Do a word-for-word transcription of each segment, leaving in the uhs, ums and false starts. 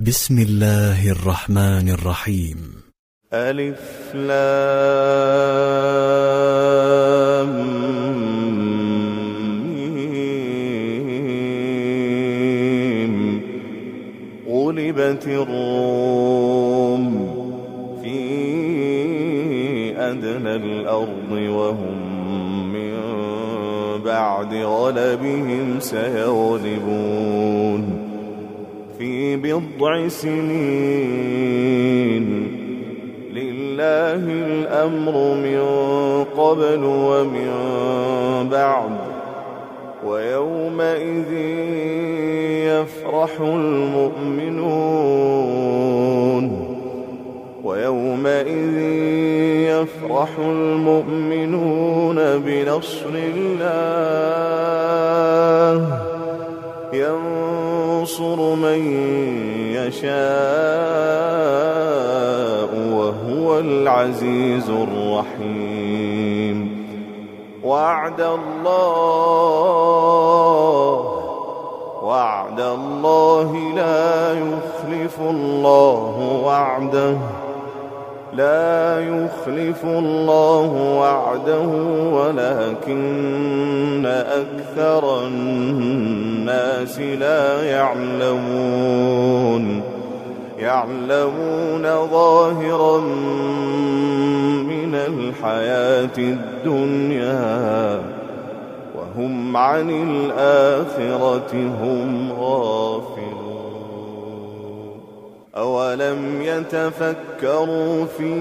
بسم الله الرحمن الرحيم. ألف لام ميم. غلبت الروم في أدنى الأرض وهم من بعد غلبهم سيغلبون في بضع سنين. لله الأمر من قبل ومن بعد ويومئذ يفرح المؤمنون ويومئذ يفرح المؤمنون بنصر الله ينصر من يشاء وهو العزيز الرحيم. وعد الله وعد الله لا يخلف الله وعده لا يخلف الله وعده ولكن أكثر الناس لا يعلمون يعلمون ظاهرا من الحياة الدنيا وهم عن الآخرة هم غافلون. أولم يتفكروا في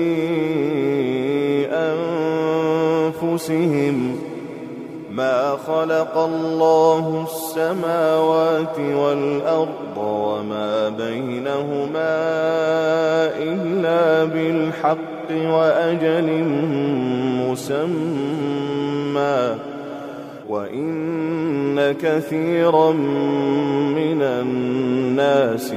أنفسهم ما خلق الله السماوات والأرض وما بينهما إلا بالحق وأجل مسمى وإن كثيرا من الناس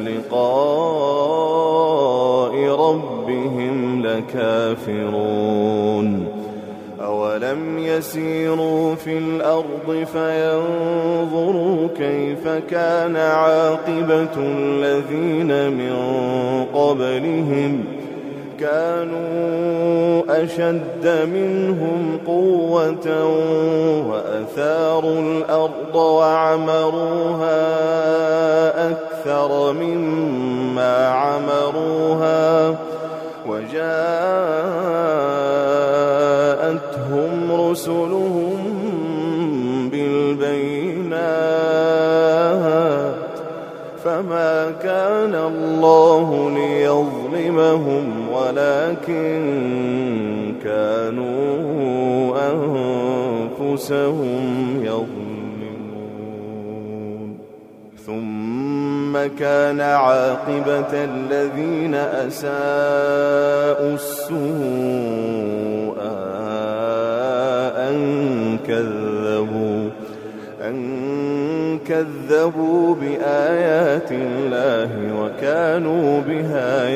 بلقاء ربهم لكافرون. أولم يسيروا في الأرض فينظروا كيف كان عاقبة الذين من قبلهم كانوا أشد منهم قوة وأثاروا الأرض وعمروها أكثر مما عمروها وجاءتهم رسلهم بالبينات فما كان الله ليظلمهم ولكن كانوا أنفسهم يظلمون. ثم كان عاقبة الذين أساءوا السوء أن كذبوا أن كذبوا بآيات الله وكانوا بها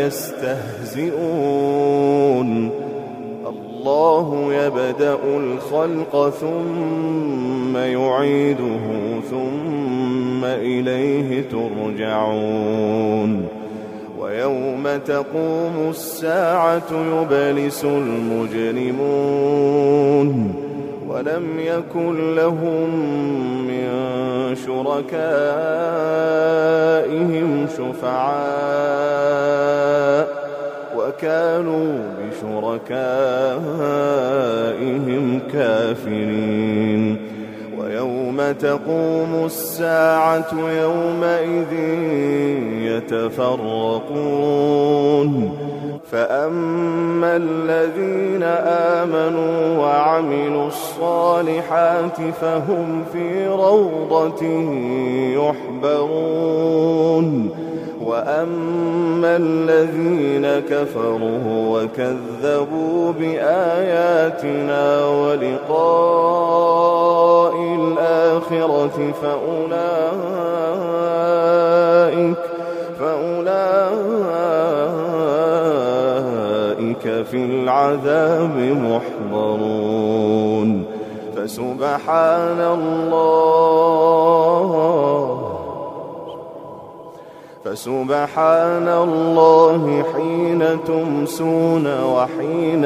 يستهزئون. الله يبدأ الخلق ثم يعيده ثم إليه ترجعون. ويوم تقوم الساعة يبلس المجرمون ولم يكن لهم من شركائهم شفعاء وكانوا بشركائهم كافرين. ويوم تقوم الساعة يومئذ يتفرقون فأما الذين آمنوا وعملوا الصالحات فهم في روضة يحبرون وأما الذين كفروا وكذبوا بآياتنا ولقاء الآخرة فأولئك فأولئك في العذاب محضرون. فسبحان الله فسبحان الله حين تمسون وحين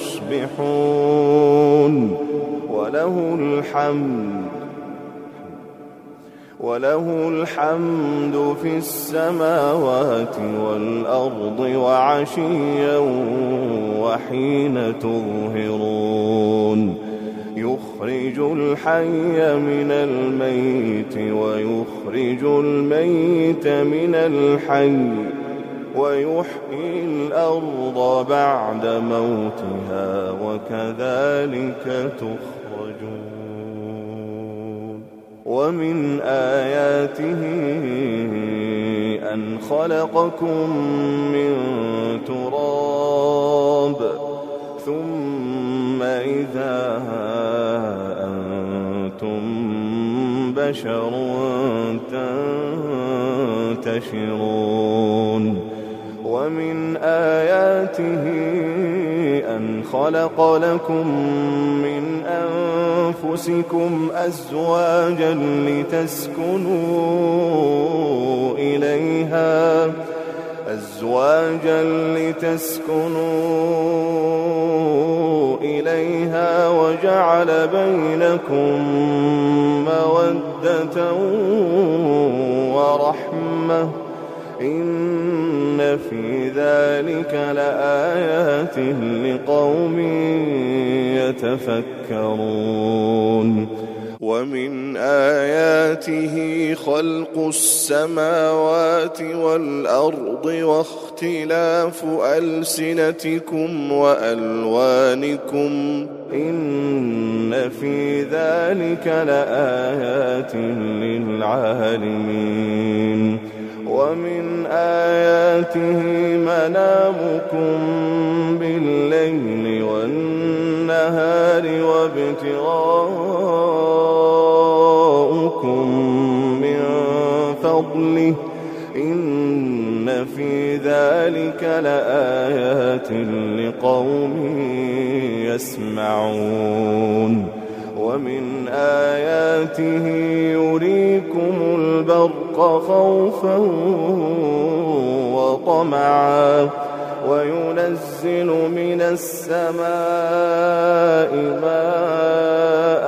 تصبحون وله الحمد وله الحمد في السماوات والأرض وعشيا وحين تظهرون يخرج الحي من الميت ويخرج الميت من الحي ويحيي الأرض بعد موتها وكذلك تخرجون ومن آياته أن خلقكم من تراب ثم إذا أنتم بشر تنتشرون ومن آياته أن خلق لكم من أنفسكم أزواجا لتسكنوا إليها أزواجا لتسكنوا إليها وجعل بينكم مودة ورحمة إن في ذلك لآيات لقوم يتفكرون ومن آياته خلق السماوات والأرض واختلاف ألسنتكم وألوانكم إن في ذلك لآيات للعالمين ومن آياته منامكم بالليل والنهار وابتغاؤكم من فضله إن في ذلك لآيات لقوم يسمعون ومن آياته يريكم البرق خوفا وطمعا وينزل من السماء ماء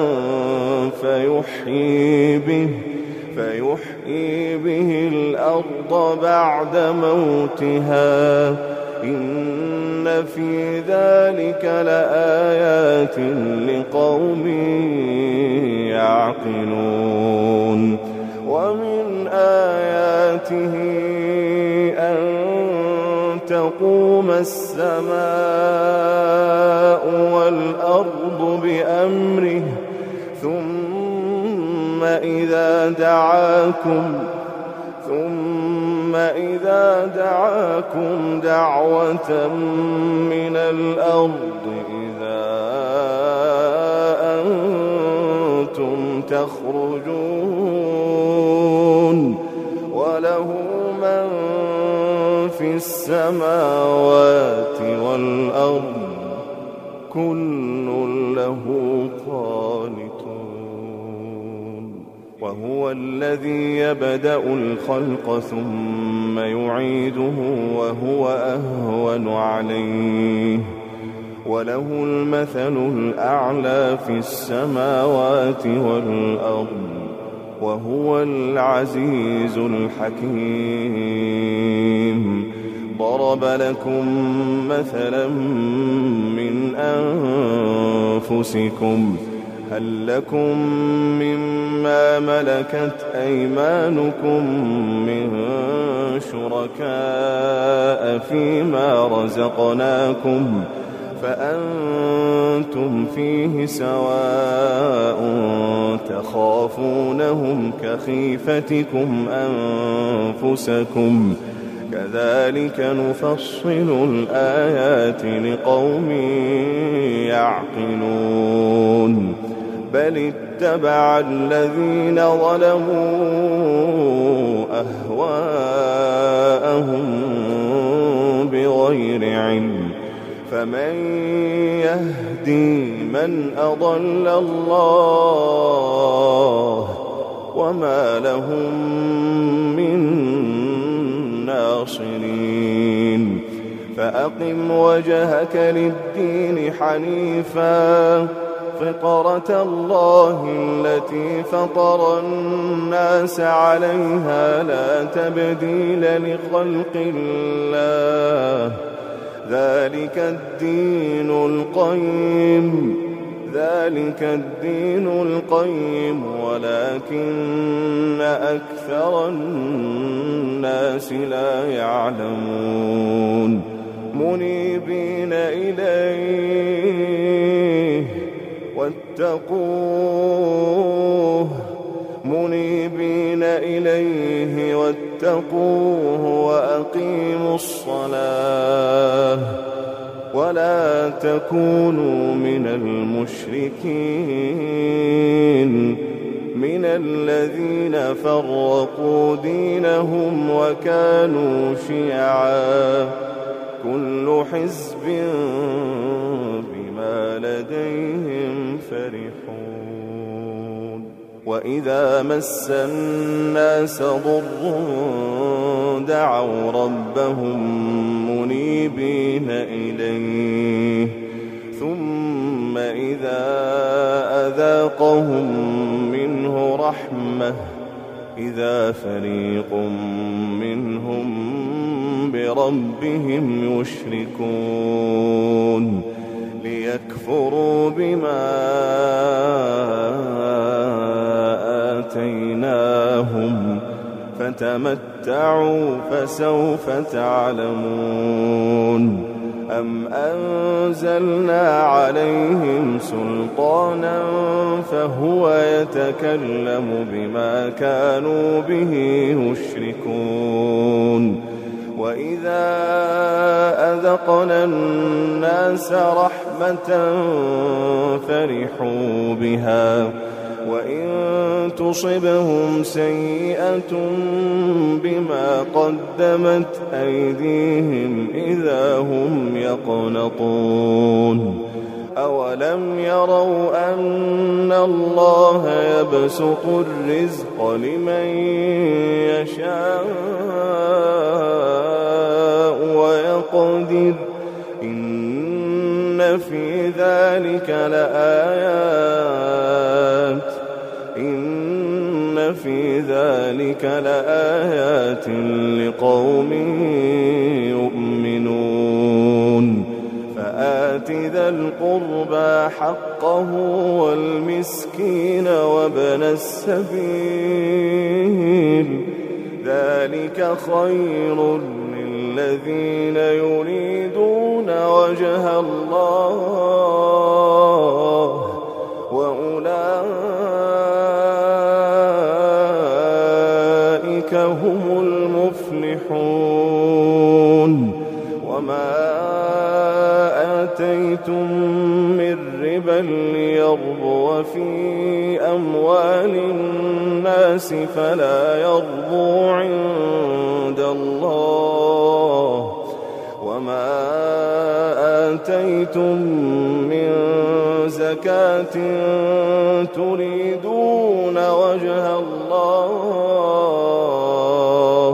فيحيي به فيحيي به الأرض بعد موتها إن في ذلك لآيات لقوم يعقلون ومن آياته أن تقوم السماء والأرض بأمره ثم إذا دعاكم ثم إذا دعاكم دعوة من الأرض إذا أنتم تخرجون وله من في السماوات والأرض كل له قانتون وهو الذي يبدأ الخلق ثم يعيده وهو أهون عليه وله المثل الأعلى في السماوات والأرض وهو العزيز الحكيم ضرب لكم مثلا من أنفسكم هل لكم مما ملكت أيمانكم من شركاء فيما رزقناكم فأنتم فيه سواء تخافونهم كخيفتكم أنفسكم كذلك نفصل الآيات لقوم يعقلون بل اتبع الذين ظلموا أهواءهم بغير علم فمن يهدي من أضل الله وما لهم من الناصرين فأقم وجهك للدين حنيفا فطرة الله التي فطر الناس عليها لا تبديل لخلق الله ذلك الدين القيم ذلك الدين القيم ولكن أكثر الناس لا يعلمون منيبين إليه واتقوه منيبين إليه واتقوه وأقيموا الصلاة ولا تكونوا من المشركين من الذين فرقوا دينهم وكانوا شيعا كل حزب بما لديهم فرحون وإذا مس الناس ضر دعوا ربهم منيبين إليه ثم إذا أذاقهم منه رحمة إذا فريق منهم بربهم يشركون ليكفروا بما آتيناهم فتمتعوا فسوف تعلمون أم أنزلنا عليهم سلطانا فهو يتكلم بما كانوا به يشركون وإذا أذقنا الناس رحمة فرحوا بها وإن تصبهم سيئة بما قدمت أيديهم إذا هم يقنطون أولم يروا أن الله يبسط الرزق لمن يشاء ويقدر إن في ذلك لآيات إن في ذلك لآيات لقوم يؤمنون فآت ذا القربى حقه والمسكين وابن السبيل ذلك خير للذين يريدون وجه الله وأولئك هم المفلحون وما آتيتم من ربا ليربو في أموال الناس فلا يربو عند الله وما آتيتم من زكاة تريدون وجه الله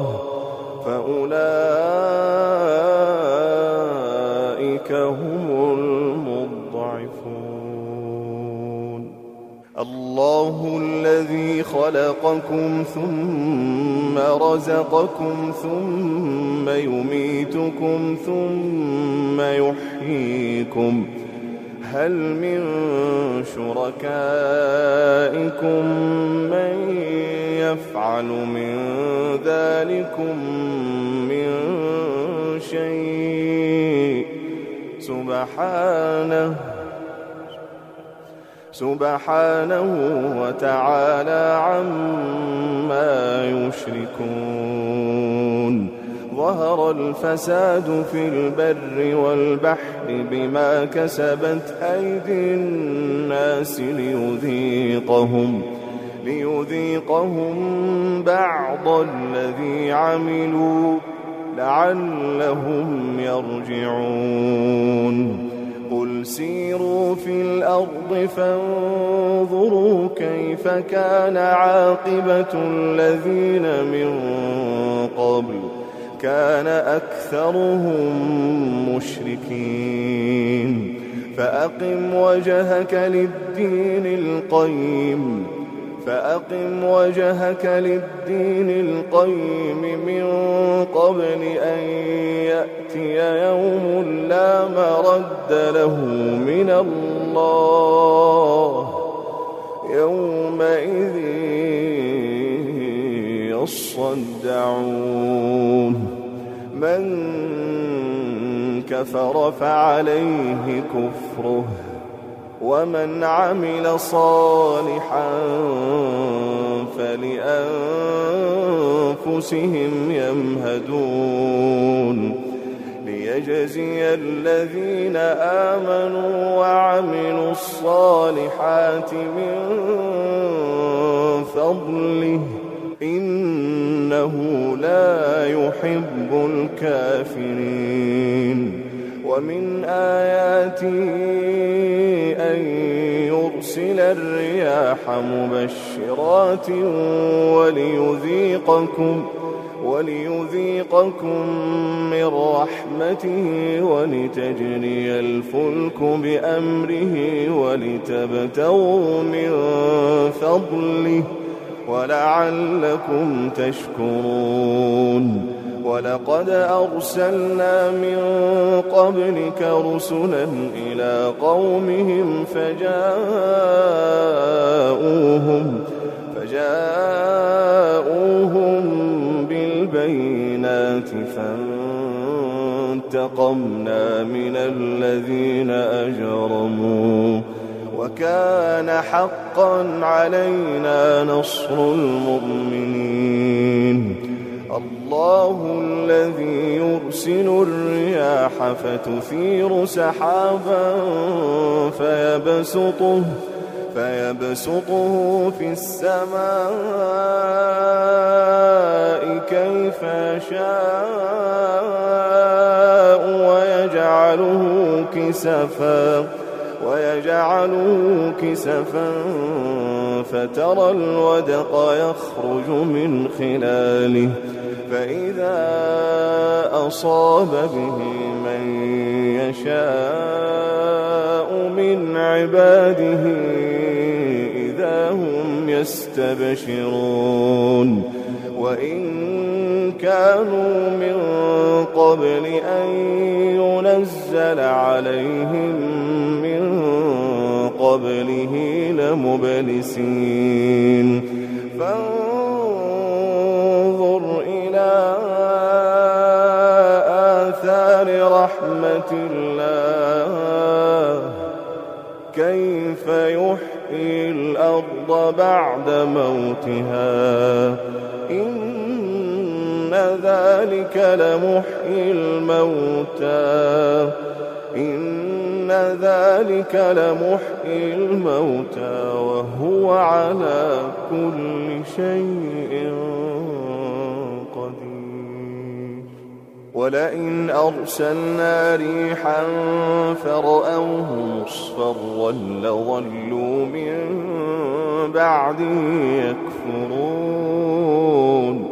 فأولئك هم المضعفون الله الذي خلقكم ثم رزقكم ثم يميتكم ثم يحييكم هل من شركائكم من يفعل من ذلكم من شيء سبحانه سبحانه وتعالى عما يشركون ظهر الفساد في البر والبحر بما كسبت أيدي الناس ليذيقهم ليذيقهم بعض الذي عملوا لعلهم يرجعون قل سيروا في الأرض فانظروا كيف كان عاقبة الذين من قبل كان أكثرهم مشركين فأقم وجهك للدين القيم فأقم وجهك للدين القيم من قبل أن يأتي يوم لا مرد له من الله يومئذ يصدعون من كفر فعليه كفره ومن عمل صالحا فلأنفسهم يمهدون ليجزي الذين آمنوا وعملوا الصالحات من فضله إنه لا يحب الكافرين ومن آياته أن يرسل الرياح مبشرات وليذيقكم وليذيقكم من رحمته ولتجري الفلك بأمره ولتبتغوا من فضله ولعلكم تشكرون ولقد أرسلنا من قبلك رسلا إلى قومهم فجاءوهم فجاءوهم بالبينات فانتقمنا من الذين أجرموا وكان حقا علينا نصر المؤمنين الله الذي يرسل الرياح فتثير سحابا فيبسطه فيبسطه في السماء كيف يشاء ويجعله كسفا ويجعله كسفا فترى الودق يخرج من خلاله فإذا أصاب به من يشاء من عباده إذا هم يستبشرون وإن كانوا من قبل أن ينزل عليهم من قبله لمبلسين فانظر إلى آثار رحمة الله كيف يحيي الأرض بعد موتها إن ذلك لمحيي الموتى إن ذلك لمحيي الموتى وهو على كل شيء قدير ولئن أرسلنا ريحا فرأوه مصفرا لظلوا من بعده يكفرون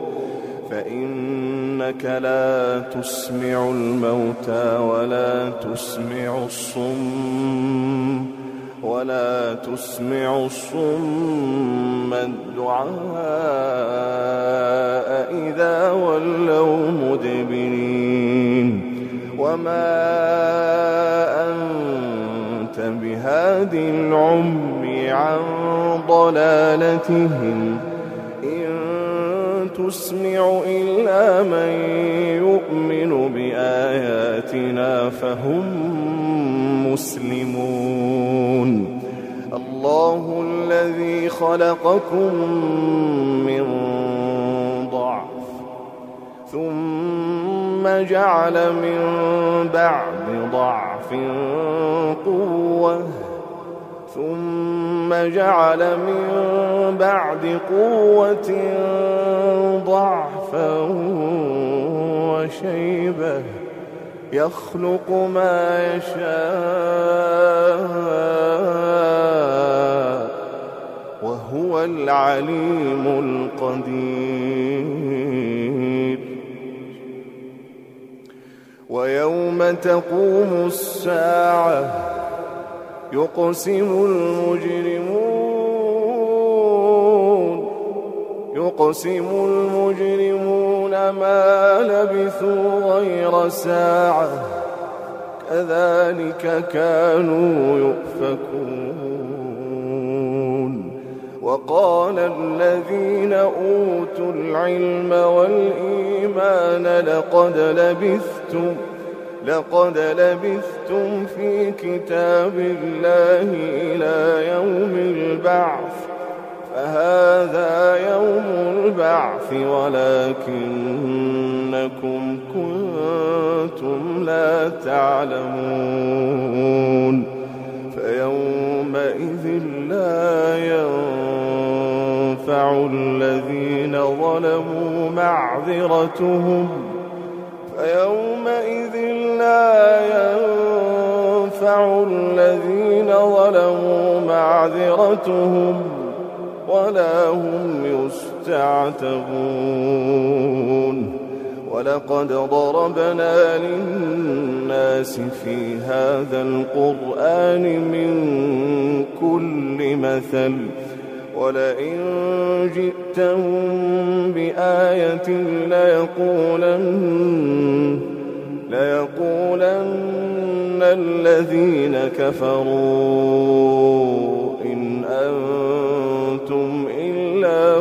فإنك لا تسمع الموتى ولا تسمع الصم ولا تسمع الصم الدعاء إذا ولوا مدبرين وما أنت بهاد العمي عن ضلالتهم تسمع إلا من يؤمن بآياتنا فهم مسلمون الله الذي خلقكم من ضعف ثم جعل من بعد ضعف قوة ثم جعل من بعد قوة ضعفا وشيبة يخلق ما يشاء وهو العليم القدير ويوم تقوم الساعة يقسم المجرمون يقسم المجرمون ما لبثوا غير ساعة كذلك كانوا يؤفكون. وقال الذين أوتوا العلم والإيمان لقد لبثتم لقد لبثتم في كتاب الله إلى يوم البعث فهذا يوم البعث ولكنكم كنتم لا تعلمون. فيومئذ لا ينفع الذين ظلموا معذرتهم فيومئذ لا ينفع الذين ظلموا معذرتهم ولا هم يستعتبون. ولقد ضربنا للناس في هذا القرآن من كل مثل ولئن جئتهم بآية ليقولن ليقولن الذين كفروا إن أنتم إلا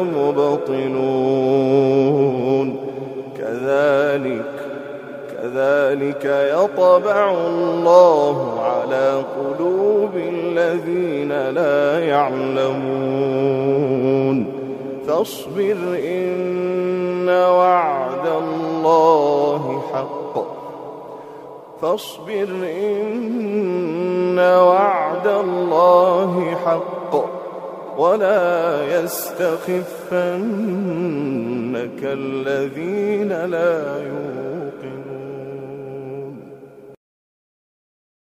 مبطلون. كذلك كذلك يطبع الله على قلوب الذين لا يعلمون. فاصبر إن وعد الله حق فاصبر إن وعد الله حق ولا يستخفنك الذين لا يؤمنون.